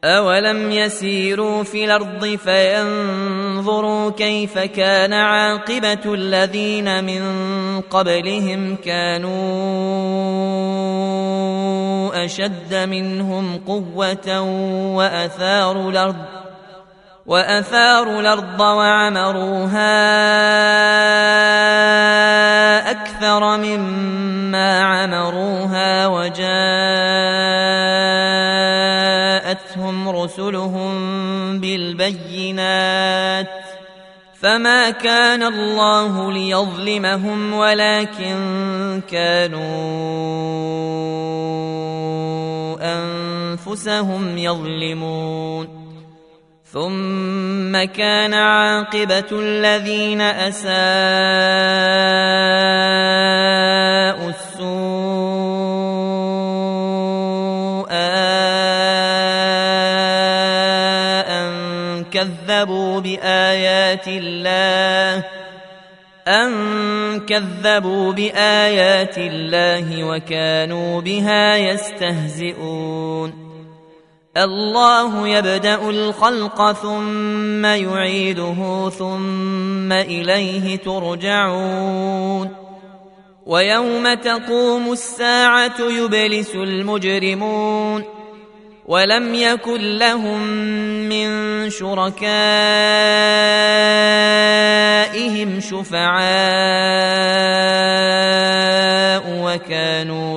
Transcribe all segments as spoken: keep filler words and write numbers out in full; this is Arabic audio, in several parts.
أولم يسيروا في الأرض فينظروا كيف كان عاقبة الذين من قبلهم كانوا أشد منهم قوة وأثاروا الأرض وأثاروا الأرض وعمروها أكثر مما عمروها وجاءتهم رسلهم بالبينات فما كان الله ليظلمهم ولكن كانوا أنفسهم يظلمون ثم كان عاقبة الذين أساءوا السوء أن كذبوا بآيات الله أن كذبوا بآيات الله وكانوا بها يستهزئون الله يبدأ الخلق ثم يعيده ثم إليه ترجعون ويوم تقوم الساعة يبلس المجرمون ولم يكن لهم من شركائهم شفعاء وكانوا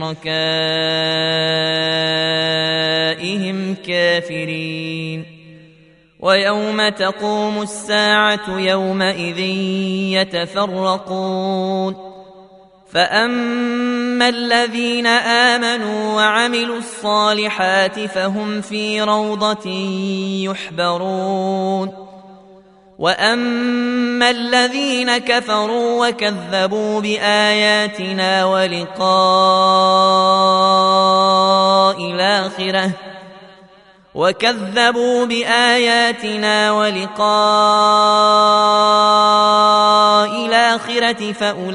بشركائهم كافرين ويوم تقوم الساعة يومئذ يتفرقون فأما الذين آمنوا وعملوا الصالحات فهم في روضة يحبرون وأما الذين كفروا وكذبوا بآياتنا ولقاء الآخرة وكذبوا بآياتنا ولقاء الآخرة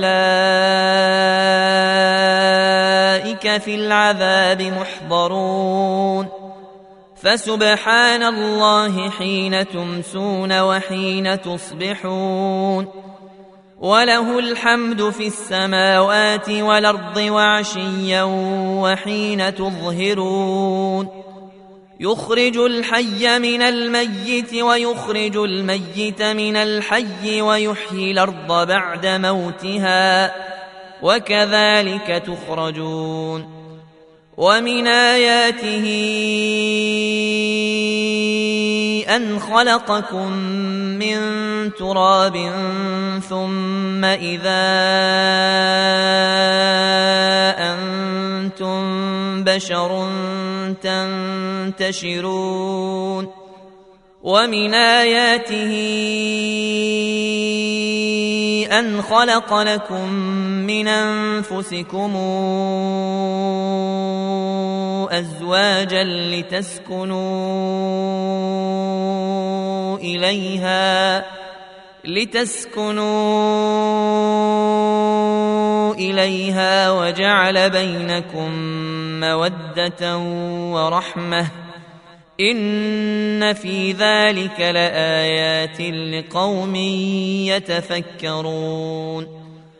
فأولئك في العذاب محضرون فسبحان الله حين تمسون وحين تصبحون وله الحمد في السماوات والأرض وعشيا وحين تظهرون يخرج الحي من الميت ويخرج الميت من الحي ويحيي الأرض بعد موتها وكذلك تخرجون ومن آياته أن خلقكم من تراب ثم إذا أنتم بشر تنتشرون ومن آياته أن خلق لكم من أنفسكم أزواجا لتسكنوا إليها لتسكنوا إليها وجعل بينكم مودة ورحمة إن في ذلك لآيات لقوم يتفكرون